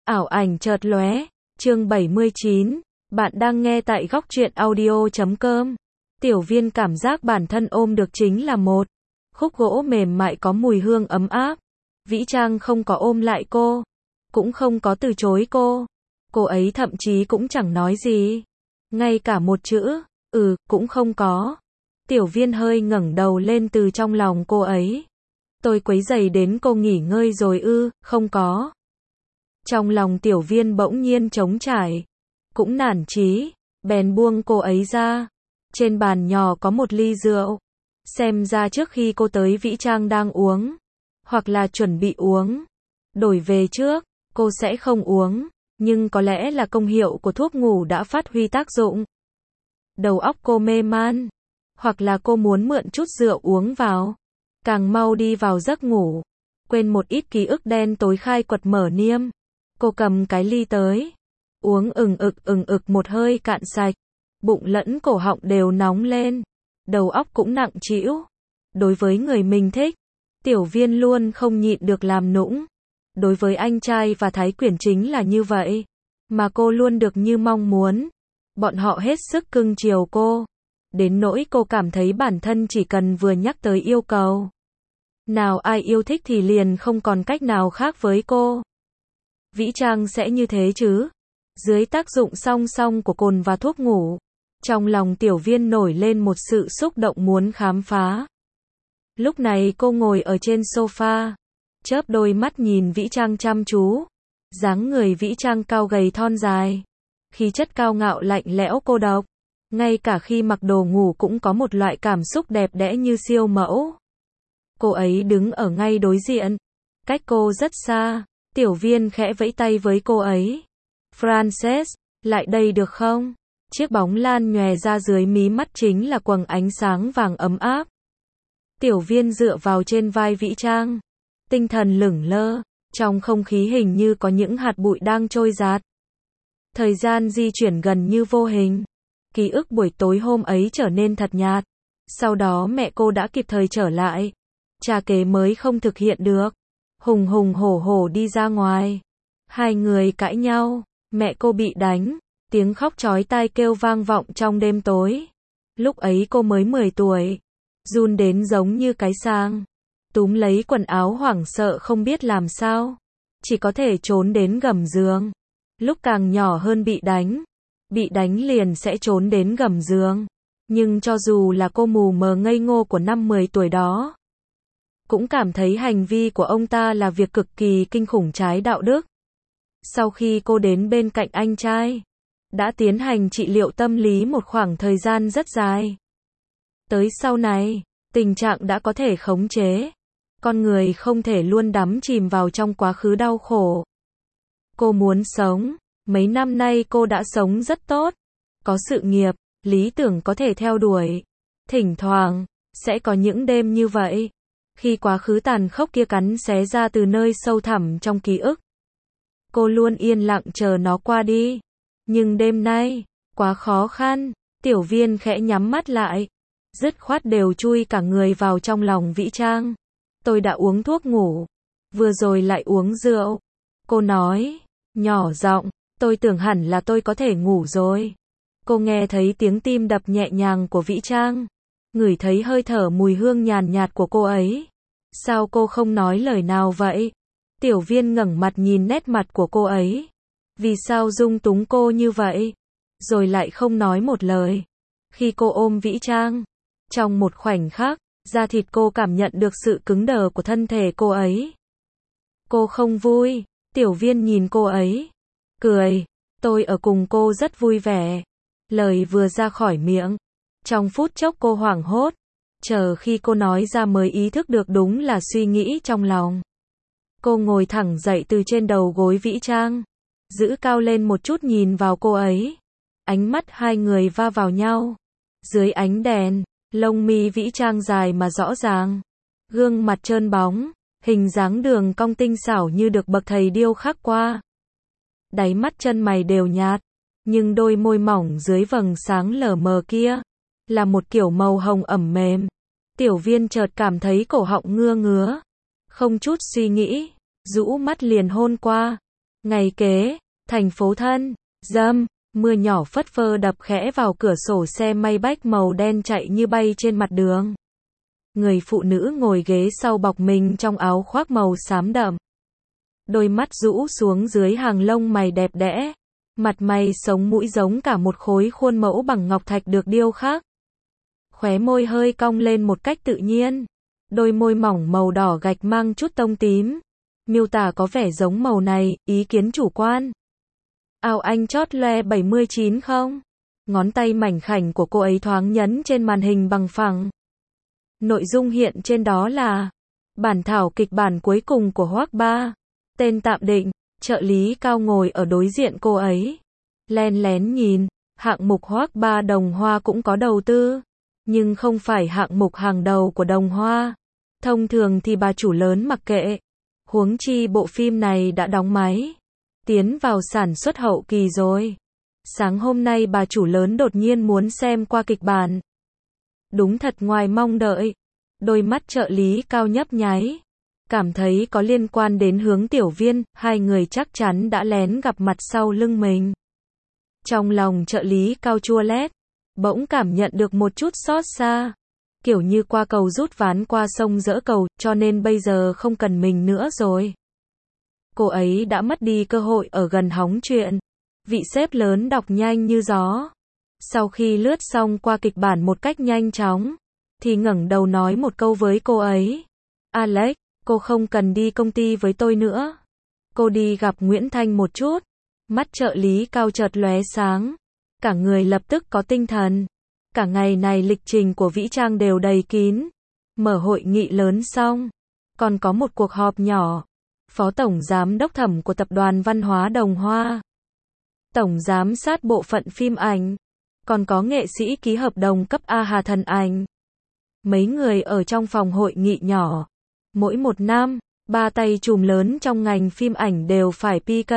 Ảo ảnh chợt lóe, chương 79, bạn đang nghe tại góc truyện audio.com. Tiểu Viên cảm giác bản thân ôm được chính là một khúc gỗ mềm mại có mùi hương ấm áp. Vĩ Trang không có ôm lại cô, cũng không có từ chối cô. Cô ấy thậm chí cũng chẳng nói gì. Ngay cả một chữ, cũng không có. Tiểu Viên hơi ngẩng đầu lên từ trong lòng cô ấy. Tôi quấy rầy đến cô nghỉ ngơi rồi không có. Trong lòng Tiểu Viên bỗng nhiên trống trải, cũng nản chí, bèn buông cô ấy ra. Trên bàn nhỏ có một ly rượu. Xem ra trước khi cô tới Vĩ Trang đang uống, hoặc là chuẩn bị uống. Đổi về trước, cô sẽ không uống, nhưng có lẽ là công hiệu của thuốc ngủ đã phát huy tác dụng. Đầu óc cô mê man, hoặc là cô muốn mượn chút rượu uống vào, càng mau đi vào giấc ngủ, quên một ít ký ức đen tối khai quật mở niêm. Cô cầm cái ly tới, uống ừng ực một hơi cạn sạch, bụng lẫn cổ họng đều nóng lên, đầu óc cũng nặng trĩu. Đối với người mình thích, Tiểu Viên luôn không nhịn được làm nũng. Đối với anh trai và Thái Quyển chính là như vậy, mà cô luôn được như mong muốn. Bọn họ hết sức cưng chiều cô, đến nỗi cô cảm thấy bản thân chỉ cần vừa nhắc tới yêu cầu nào ai yêu thích thì liền không còn cách nào khác với cô. Vĩ Trang sẽ như thế chứ? Dưới tác dụng song song của cồn và thuốc ngủ, trong lòng Tiểu Viên nổi lên một sự xúc động muốn khám phá. Lúc này cô ngồi ở trên sofa, chớp đôi mắt nhìn Vĩ Trang chăm chú. Dáng người Vĩ Trang cao gầy thon dài, khí chất cao ngạo lạnh lẽo cô độc. Ngay cả khi mặc đồ ngủ cũng có một loại cảm xúc đẹp đẽ như siêu mẫu. Cô ấy đứng ở ngay đối diện, cách cô rất xa. Tiểu Viên khẽ vẫy tay với cô ấy. Frances, lại đây được không? Chiếc bóng lan nhòe ra dưới mí mắt chính là quầng ánh sáng vàng ấm áp. Tiểu Viên dựa vào trên vai Vĩ Trang, tinh thần lửng lơ, trong không khí hình như có những hạt bụi đang trôi giạt. Thời gian di chuyển gần như vô hình. Ký ức buổi tối hôm ấy trở nên thật nhạt. Sau đó mẹ cô đã kịp thời trở lại. Trà kế mới không thực hiện được. Hùng hùng hổ hổ đi ra ngoài. Hai người cãi nhau, mẹ cô bị đánh, tiếng khóc chói tai kêu vang vọng trong đêm tối. Lúc ấy cô mới 10 tuổi, run đến giống như cái sang. Túm lấy quần áo hoảng sợ không biết làm sao, chỉ có thể trốn đến gầm giường. Lúc càng nhỏ hơn bị đánh liền sẽ trốn đến gầm giường. Nhưng cho dù là cô mù mờ ngây ngô của năm 10 tuổi đó, cũng cảm thấy hành vi của ông ta là việc cực kỳ kinh khủng trái đạo đức. Sau khi cô đến bên cạnh anh trai, đã tiến hành trị liệu tâm lý một khoảng thời gian rất dài. Tới sau này, tình trạng đã có thể khống chế. Con người không thể luôn đắm chìm vào trong quá khứ đau khổ. Cô muốn sống. Mấy năm nay cô đã sống rất tốt. Có sự nghiệp, lý tưởng có thể theo đuổi. Thỉnh thoảng, sẽ có những đêm như vậy. Khi quá khứ tàn khốc kia cắn xé ra từ nơi sâu thẳm trong ký ức. Cô luôn yên lặng chờ nó qua đi. Nhưng đêm nay, quá khó khăn. Tiểu Viên khẽ nhắm mắt lại, dứt khoát đều chui cả người vào trong lòng Vĩ Trang. Tôi đã uống thuốc ngủ, vừa rồi lại uống rượu. Cô nói, nhỏ giọng, tôi tưởng hẳn là tôi có thể ngủ rồi. Cô nghe thấy tiếng tim đập nhẹ nhàng của Vĩ Trang, ngửi thấy hơi thở mùi hương nhàn nhạt của cô ấy. Sao cô không nói lời nào vậy? Tiểu Viên ngẩng mặt nhìn nét mặt của cô ấy. Vì sao dung túng cô như vậy? Rồi lại không nói một lời. Khi cô ôm Vĩ Trang, trong một khoảnh khắc, da thịt cô cảm nhận được sự cứng đờ của thân thể cô ấy. Cô không vui. Tiểu Viên nhìn cô ấy, cười. Tôi ở cùng cô rất vui vẻ. Lời vừa ra khỏi miệng, trong phút chốc cô hoảng hốt. Chờ khi cô nói ra mới ý thức được đúng là suy nghĩ trong lòng. Cô ngồi thẳng dậy từ trên đầu gối Vĩ Trang, giữ cao lên một chút nhìn vào cô ấy. Ánh mắt hai người va vào nhau. Dưới ánh đèn, lông mi Vĩ Trang dài mà rõ ràng. Gương mặt trơn bóng, hình dáng đường cong tinh xảo như được bậc thầy điêu khắc qua. Đáy mắt chân mày đều nhạt, nhưng đôi môi mỏng dưới vầng sáng lờ mờ kia là một kiểu màu hồng ẩm mềm. Tiểu Viên chợt cảm thấy cổ họng ngứa ngứa, không chút suy nghĩ, rũ mắt liền hôn qua. Ngày kế, thành phố Thân, Dâm, mưa nhỏ phất phơ đập khẽ vào cửa sổ xe Maybach màu đen chạy như bay trên mặt đường. Người phụ nữ ngồi ghế sau bọc mình trong áo khoác màu xám đậm. Đôi mắt rũ xuống dưới hàng lông mày đẹp đẽ. Mặt mày sống mũi giống cả một khối khuôn mẫu bằng ngọc thạch được điêu khắc. Khóe môi hơi cong lên một cách tự nhiên. Đôi môi mỏng màu đỏ gạch mang chút tông tím. Miêu tả có vẻ giống màu này, ý kiến chủ quan. Áo anh chót loe 79 không? Ngón tay mảnh khảnh của cô ấy thoáng nhấn trên màn hình bằng phẳng. Nội dung hiện trên đó là bản thảo kịch bản cuối cùng của Hoác Ba. Tên tạm định, trợ lý Cao ngồi ở đối diện cô ấy. Len lén nhìn, hạng mục Hoác Ba Đồng Hoa cũng có đầu tư. Nhưng không phải hạng mục hàng đầu của Đồng Hoa. Thông thường thì bà chủ lớn mặc kệ. Huống chi bộ phim này đã đóng máy. Tiến vào sản xuất hậu kỳ rồi. Sáng hôm nay bà chủ lớn đột nhiên muốn xem qua kịch bản. Đúng thật ngoài mong đợi. Đôi mắt trợ lý Cao nhấp nháy. Cảm thấy có liên quan đến Hướng Tiểu Viên, hai người chắc chắn đã lén gặp mặt sau lưng mình. Trong lòng trợ lý Cao chua lét, bỗng cảm nhận được một chút xót xa. Kiểu như qua cầu rút ván qua sông dỡ cầu, cho nên bây giờ không cần mình nữa rồi. Cô ấy đã mất đi cơ hội ở gần hóng chuyện. Vị sếp lớn đọc nhanh như gió. Sau khi lướt xong qua kịch bản một cách nhanh chóng, thì ngẩng đầu nói một câu với cô ấy. Alex, cô không cần đi công ty với tôi nữa. Cô đi gặp Nguyễn Thanh một chút. Mắt trợ lý Cao chợt lóe sáng. Cả người lập tức có tinh thần. Cả ngày này lịch trình của Vĩ Trang đều đầy kín. Mở hội nghị lớn xong. Còn có một cuộc họp nhỏ. Phó Tổng Giám đốc Thẩm của Tập đoàn Văn hóa Đồng Hoa. Tổng Giám sát bộ phận phim ảnh. Còn có nghệ sĩ ký hợp đồng cấp A Hà Thần Ảnh. Mấy người ở trong phòng hội nghị nhỏ. Mỗi một năm, ba tay trùm lớn trong ngành phim ảnh đều phải PK.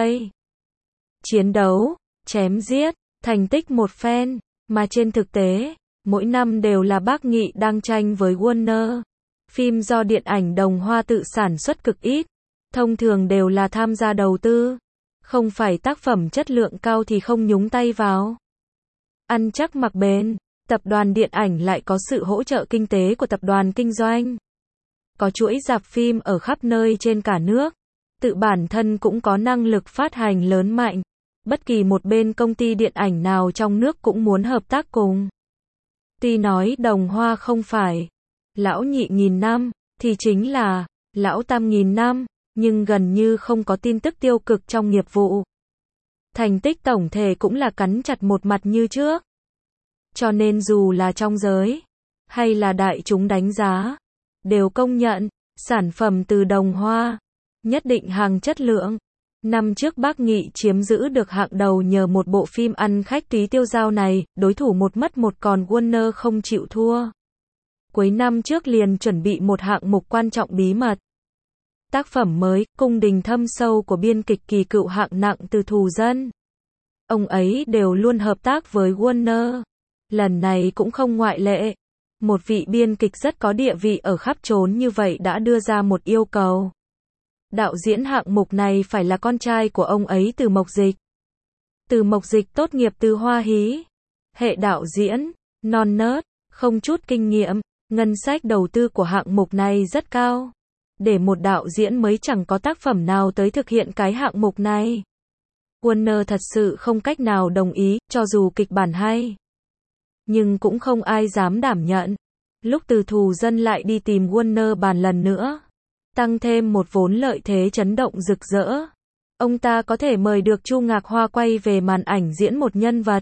Chiến đấu, chém giết, thành tích một phen. Mà trên thực tế, mỗi năm đều là Bác Nghị đang tranh với Warner. Phim do điện ảnh Đồng Hoa tự sản xuất cực ít. Thông thường đều là tham gia đầu tư. Không phải tác phẩm chất lượng cao thì không nhúng tay vào. Ăn chắc mặc bền, tập đoàn điện ảnh lại có sự hỗ trợ kinh tế của tập đoàn kinh doanh. Có chuỗi rạp phim ở khắp nơi trên cả nước. Tự bản thân cũng có năng lực phát hành lớn mạnh. Bất kỳ một bên công ty điện ảnh nào trong nước cũng muốn hợp tác cùng. Tuy nói Đồng Hoa không phải lão nhị nghìn năm, thì chính là lão tam nghìn năm, nhưng gần như không có tin tức tiêu cực trong nghiệp vụ. Thành tích tổng thể cũng là cắn chặt một mặt như trước. Cho nên dù là trong giới, hay là đại chúng đánh giá, đều công nhận, sản phẩm từ Đồng Hoa, nhất định hàng chất lượng. Năm trước Bác Nghị chiếm giữ được hạng đầu nhờ một bộ phim ăn khách Túy Tiêu Dao này, đối thủ một mất một còn Warner không chịu thua. Cuối năm trước liền chuẩn bị một hạng mục quan trọng bí mật. Tác phẩm mới, Cung đình thâm sâu của biên kịch Kỳ Cựu hạng nặng từ Thù Dân. Ông ấy đều luôn hợp tác với Warner. Lần này cũng không ngoại lệ. Một vị biên kịch rất có địa vị ở khắp trốn như vậy đã đưa ra một yêu cầu. Đạo diễn hạng mục này phải là con trai của ông ấy Từ Mộc Dịch. Từ Mộc Dịch tốt nghiệp từ Hoa Hí. Hệ đạo diễn, non nớt, không chút kinh nghiệm, ngân sách đầu tư của hạng mục này rất cao. Để một đạo diễn mới chẳng có tác phẩm nào tới thực hiện cái hạng mục này. Warner thật sự không cách nào đồng ý, cho dù kịch bản hay. Nhưng cũng không ai dám đảm nhận. Lúc Từ Thù Dân lại đi tìm Warner bàn lần nữa. Tăng thêm một vốn lợi thế chấn động rực rỡ. Ông ta có thể mời được Chu Ngạc Hoa quay về màn ảnh diễn một nhân vật.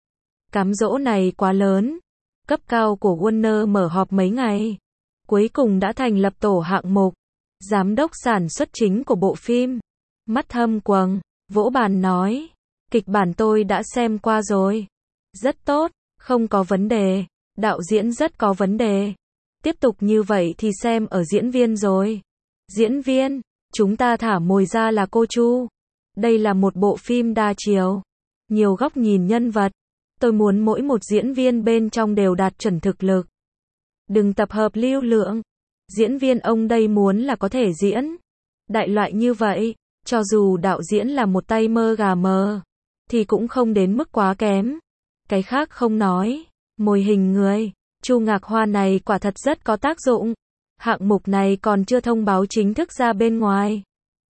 Cám dỗ này quá lớn. Cấp cao của Warner mở họp mấy ngày. Cuối cùng đã thành lập tổ hạng mục. Giám đốc sản xuất chính của bộ phim. Mắt thâm quầng, vỗ bàn nói. Kịch bản tôi đã xem qua rồi. Rất tốt, không có vấn đề. Đạo diễn rất có vấn đề. Tiếp tục như vậy thì xem ở diễn viên rồi. Diễn viên, chúng ta thả mồi ra là cô Chu. Đây là một bộ phim đa chiều. Nhiều góc nhìn nhân vật. Tôi muốn mỗi một diễn viên bên trong đều đạt chuẩn thực lực. Đừng tập hợp lưu lượng. Diễn viên ông đây muốn là có thể diễn. Đại loại như vậy. Cho dù đạo diễn là một tay mơ gà mờ, thì cũng không đến mức quá kém. Cái khác không nói, mồi hình người, Chu Ngạc Hoa này quả thật rất có tác dụng. Hạng mục này còn chưa thông báo chính thức ra bên ngoài.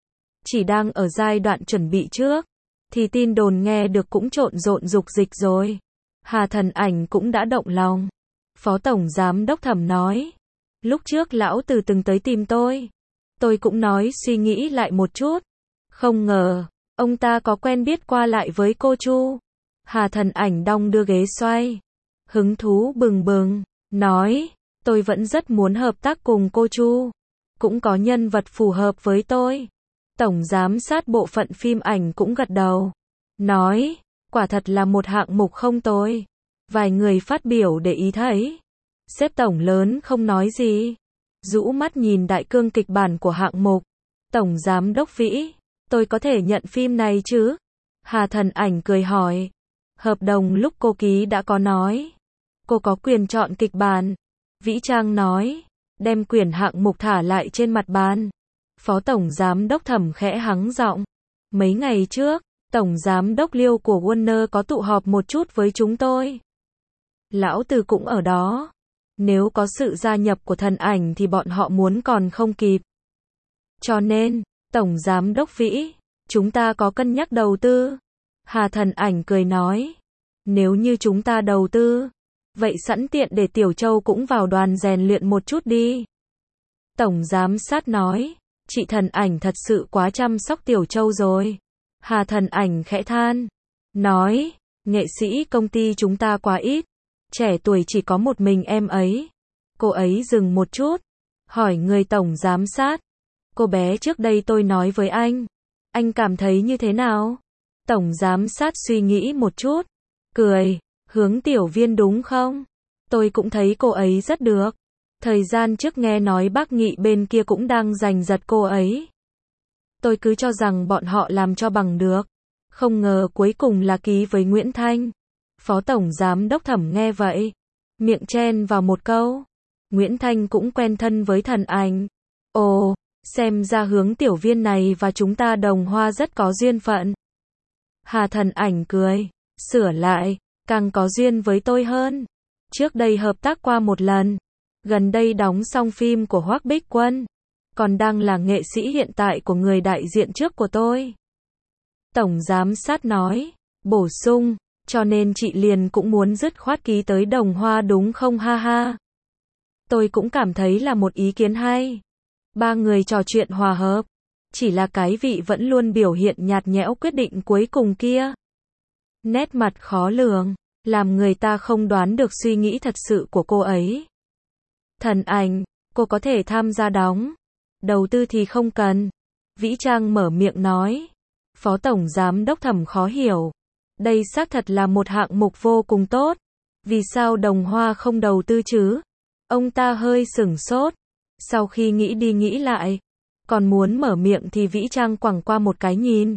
Chỉ đang ở giai đoạn chuẩn bị trước, thì tin đồn nghe được cũng trộn rộn rục dịch rồi. Hà Thần Ảnh cũng đã động lòng. Phó Tổng Giám Đốc Thẩm nói, lúc trước lão Từ từng tới tìm tôi cũng nói suy nghĩ lại một chút. Không ngờ, ông ta có quen biết qua lại với cô Chu. Hà Thần Ảnh đong đưa ghế xoay, hứng thú bừng bừng, nói, tôi vẫn rất muốn hợp tác cùng cô Chu. Cũng có nhân vật phù hợp với tôi. Tổng giám sát bộ phận phim ảnh cũng gật đầu. Nói, quả thật là một hạng mục không tồi. Vài người phát biểu để ý thấy. Sếp tổng lớn không nói gì. Rũ mắt nhìn đại cương kịch bản của hạng mục. Tổng giám đốc Vĩ, tôi có thể nhận phim này chứ? Hà Thần Ảnh cười hỏi. Hợp đồng lúc cô ký đã có nói. Cô có quyền chọn kịch bản. Vĩ Trang nói, đem quyển hạng mục thả lại trên mặt bàn. Phó Tổng Giám Đốc Thẩm khẽ hắng giọng. Mấy ngày trước, Tổng Giám Đốc Liêu của Warner có tụ họp một chút với chúng tôi. Lão Từ cũng ở đó. Nếu có sự gia nhập của Thần Ảnh thì bọn họ muốn còn không kịp. Cho nên, Tổng Giám Đốc Vĩ, chúng ta có cân nhắc đầu tư. Hà Thần Ảnh cười nói, nếu như chúng ta đầu tư, vậy sẵn tiện để Tiểu Châu cũng vào đoàn rèn luyện một chút đi. Tổng Giám sát nói, chị Thần Ảnh thật sự quá chăm sóc Tiểu Châu rồi. Hà Thần Ảnh khẽ than, nói, nghệ sĩ công ty chúng ta quá ít, trẻ tuổi chỉ có một mình em ấy. Cô ấy dừng một chút, hỏi người Tổng Giám sát, cô bé trước đây tôi nói với anh cảm thấy như thế nào? Tổng Giám sát suy nghĩ một chút, cười, Hướng Tiểu Viên đúng không? Tôi cũng thấy cô ấy rất được. Thời gian trước nghe nói bác Nghị bên kia cũng đang giành giật cô ấy. Tôi cứ cho rằng bọn họ làm cho bằng được. Không ngờ cuối cùng là ký với Nguyễn Thanh. Phó Tổng Giám Đốc Thẩm nghe vậy, miệng chen vào một câu. Nguyễn Thanh cũng quen thân với Thần Ảnh. Ồ, xem ra Hướng Tiểu Viên này và chúng ta Đồng Hoa rất có duyên phận. Hà Thần Ảnh cười, sửa lại, càng có duyên với tôi hơn. Trước đây hợp tác qua một lần. Gần đây đóng xong phim của Hoắc Bích Quân. Còn đang là nghệ sĩ hiện tại của người đại diện trước của tôi. Tổng Giám sát nói, bổ sung, cho nên chị liền cũng muốn dứt khoát ký tới Đồng Hoa đúng không ha ha. Tôi cũng cảm thấy là một ý kiến hay. Ba người trò chuyện hòa hợp. Chỉ là cái vị vẫn luôn biểu hiện nhạt nhẽo quyết định cuối cùng kia. Nét mặt khó lường, làm người ta không đoán được suy nghĩ thật sự của cô ấy. Thần Ảnh, cô có thể tham gia đóng. Đầu tư thì không cần. Vĩ Trang mở miệng nói. Phó Tổng Giám Đốc Thẩm khó hiểu. Đây xác thật là một hạng mục vô cùng tốt. Vì sao Đồng Hoa không đầu tư chứ? Ông ta hơi sửng sốt. Sau khi nghĩ đi nghĩ lại, còn muốn mở miệng thì Vĩ Trang quẳng qua một cái nhìn.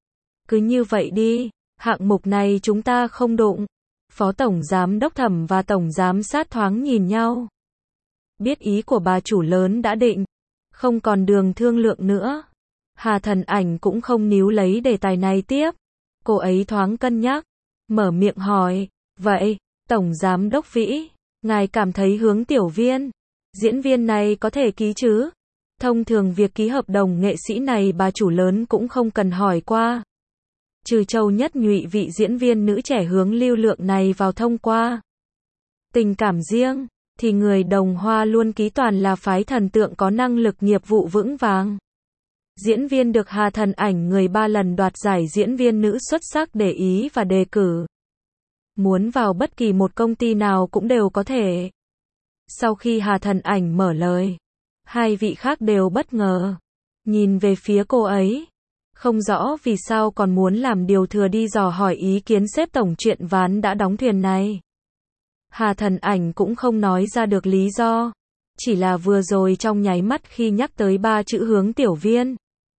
Cứ như vậy đi, hạng mục này chúng ta không đụng. Phó Tổng Giám Đốc Thẩm và Tổng Giám sát thoáng nhìn nhau. Biết ý của bà chủ lớn đã định, không còn đường thương lượng nữa. Hà Thần Ảnh cũng không níu lấy đề tài này tiếp. Cô ấy thoáng cân nhắc, mở miệng hỏi, vậy, Tổng Giám Đốc Vĩ, ngài cảm thấy Hướng Tiểu Viên, diễn viên này có thể ký chứ? Thông thường việc ký hợp đồng nghệ sĩ này bà chủ lớn cũng không cần hỏi qua. Trừ Châu Nhất Nhụy vị diễn viên nữ trẻ Hướng lưu lượng này vào thông qua. Tình cảm riêng, thì người Đồng Hoa luôn ký toàn là phái thần tượng có năng lực nghiệp vụ vững vàng. Diễn viên được Hà Thần Ảnh người 3 lần đoạt giải diễn viên nữ xuất sắc để ý và đề cử. Muốn vào bất kỳ một công ty nào cũng đều có thể. Sau khi Hà Thần Ảnh mở lời, hai vị khác đều bất ngờ. Nhìn về phía cô ấy. Không rõ vì sao còn muốn làm điều thừa đi dò hỏi ý kiến sếp tổng chuyện ván đã đóng thuyền này. Hà Thần Ảnh cũng không nói ra được lý do. Chỉ là vừa rồi trong nháy mắt khi nhắc tới 3 chữ Hướng Tiểu Viên.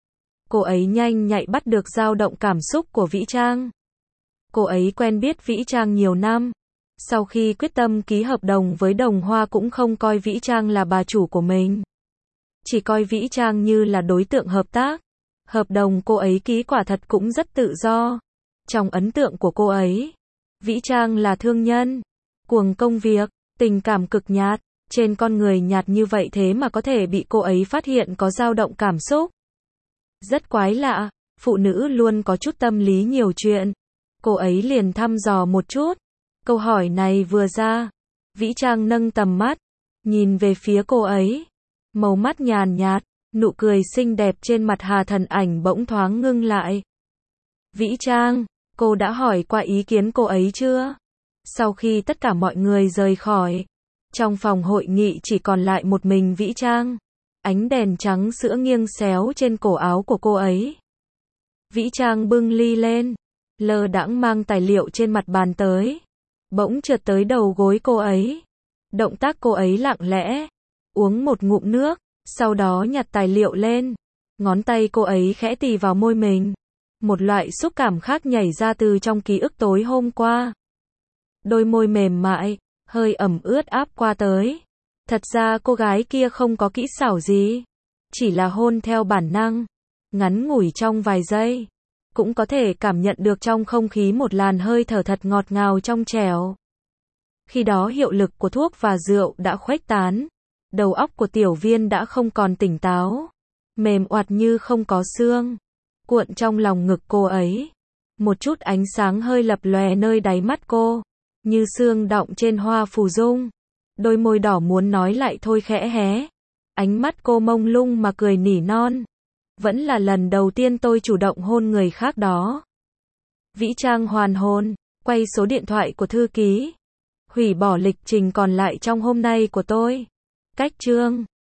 Cô ấy nhanh nhạy bắt được dao động cảm xúc của Vĩ Trang. Cô ấy quen biết Vĩ Trang nhiều năm. Sau khi quyết tâm ký hợp đồng với Đồng Hoa cũng không coi Vĩ Trang là bà chủ của mình. Chỉ coi Vĩ Trang như là đối tượng hợp tác. Hợp đồng cô ấy ký quả thật cũng rất tự do. Trong ấn tượng của cô ấy, Vĩ Trang là thương nhân, cuồng công việc, tình cảm cực nhạt. Trên con người nhạt như vậy thế mà có thể bị cô ấy phát hiện có dao động cảm xúc. Rất quái lạ, phụ nữ luôn có chút tâm lý nhiều chuyện. Cô ấy liền thăm dò một chút. Câu hỏi này vừa ra, Vĩ Trang nâng tầm mắt, nhìn về phía cô ấy. Màu mắt nhàn nhạt, nụ cười xinh đẹp trên mặt Hà Thần Ảnh bỗng thoáng ngưng lại. Vĩ Trang, cô đã hỏi qua ý kiến cô ấy chưa? Sau khi tất cả mọi người rời khỏi, trong phòng hội nghị chỉ còn lại một mình Vĩ Trang. Ánh đèn trắng sữa nghiêng xéo trên cổ áo của cô ấy. Vĩ Trang bưng ly lên, lơ đãng mang tài liệu trên mặt bàn tới. Bỗng trượt tới đầu gối cô ấy. Động tác cô ấy lặng lẽ, uống một ngụm nước, sau đó nhặt tài liệu lên. Ngón tay cô ấy khẽ tì vào môi mình. Một loại xúc cảm khác nhảy ra từ trong ký ức tối hôm qua. Đôi môi mềm mại, hơi ẩm ướt áp qua tới. Thật ra cô gái kia không có kỹ xảo gì, chỉ là hôn theo bản năng, ngắn ngủi trong vài giây. Cũng có thể cảm nhận được trong không khí một làn hơi thở thật ngọt ngào trong trẻo. Khi đó hiệu lực của thuốc và rượu đã khuếch tán, đầu óc của Tiểu Viên đã không còn tỉnh táo, mềm oặt như không có xương, cuộn trong lòng ngực cô ấy. Một chút ánh sáng hơi lập lòe nơi đáy mắt cô, như sương đọng trên hoa phù dung. Đôi môi đỏ muốn nói lại thôi khẽ hé. Ánh mắt cô mông lung mà cười nỉ non. Vẫn là lần đầu tiên tôi chủ động hôn người khác đó. Vĩ Trang hoàn hồn, quay số điện thoại của thư ký. Hủy bỏ lịch trình còn lại trong hôm nay của tôi. Cách chương